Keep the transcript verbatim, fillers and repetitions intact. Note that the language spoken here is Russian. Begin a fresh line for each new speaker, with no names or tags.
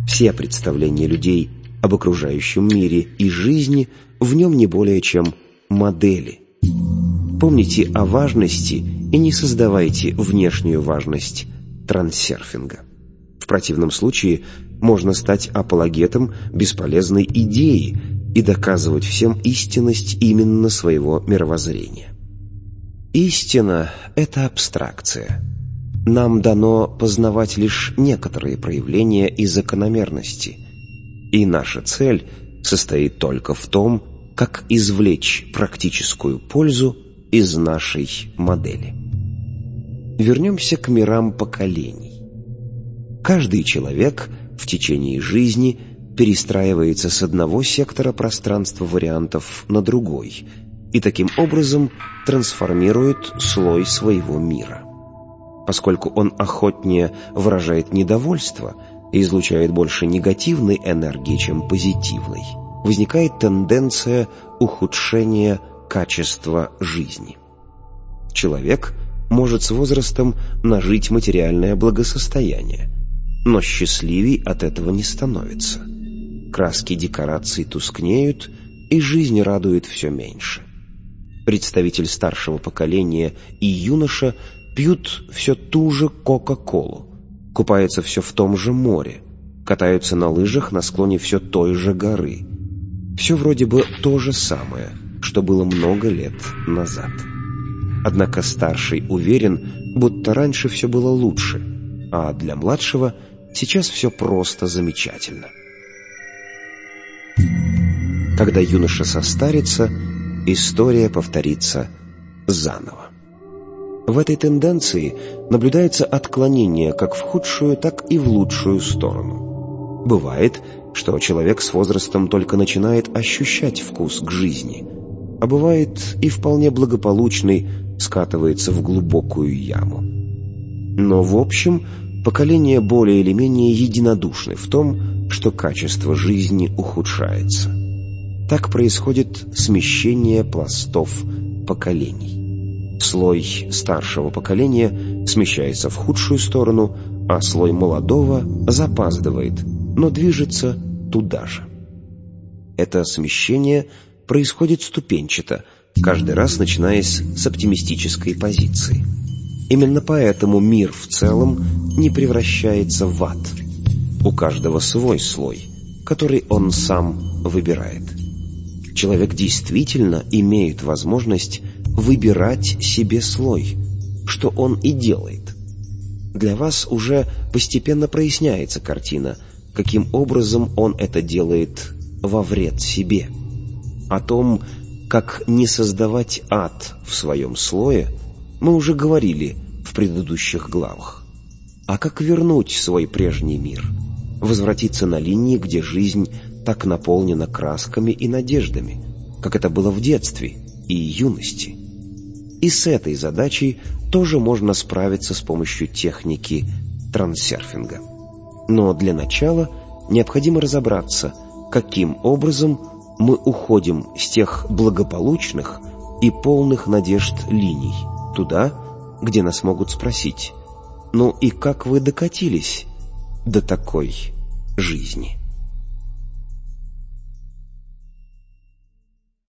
Все представления людей об окружающем мире и жизни в нем не более чем модели. Помните о важности и не создавайте внешнюю важность трансерфинга. В противном случае можно стать апологетом бесполезной идеи и доказывать всем истинность именно своего мировоззрения. Истина — это абстракция. Нам дано познавать лишь некоторые проявления и закономерности, и наша цель состоит только в том, как извлечь практическую пользу из нашей модели. Вернемся к мирам поколений. Каждый человек в течение жизни перестраивается с одного сектора пространства вариантов на другой и таким образом трансформирует слой своего мира. Поскольку он охотнее выражает недовольство и излучает больше негативной энергии, чем позитивной, возникает тенденция ухудшения качества жизни. Человек может с возрастом нажить материальное благосостояние, но счастливей от этого не становится. Краски декораций тускнеют, и жизнь радует все меньше. Представитель старшего поколения и юноша пьют все ту же Кока-Колу, купаются все в том же море, катаются на лыжах на склоне все той же горы. Все вроде бы то же самое, что было много лет назад. Однако старший уверен, будто раньше все было лучше, а для младшего сейчас все просто замечательно. Когда юноша состарится, история повторится заново. В этой тенденции наблюдается отклонение как в худшую, так и в лучшую сторону. Бывает, что человек с возрастом только начинает ощущать вкус к жизни, а бывает и вполне благополучный скатывается в глубокую яму. Но в общем, поколения более или менее единодушны в том, что качество жизни ухудшается. Так происходит смещение пластов поколений. Слой старшего поколения смещается в худшую сторону, а слой молодого запаздывает, но движется туда же. Это смещение происходит ступенчато, каждый раз начинаясь с оптимистической позиции. Именно поэтому мир в целом не превращается в ад. У каждого свой слой, который он сам выбирает. Человек действительно имеет возможность выбирать себе слой, что он и делает. Для вас уже постепенно проясняется картина, каким образом он это делает во вред себе. О том, как не создавать ад в своем слое, мы уже говорили в предыдущих главах. А как вернуть свой прежний мир, возвратиться на линии, где жизнь так наполнена красками и надеждами, как это было в детстве и юности. И с этой задачей тоже можно справиться с помощью техники трансерфинга. Но для начала необходимо разобраться, каким образом мы уходим с тех благополучных и полных надежд линий туда, где нас могут спросить: «Ну и как вы докатились до такой жизни?»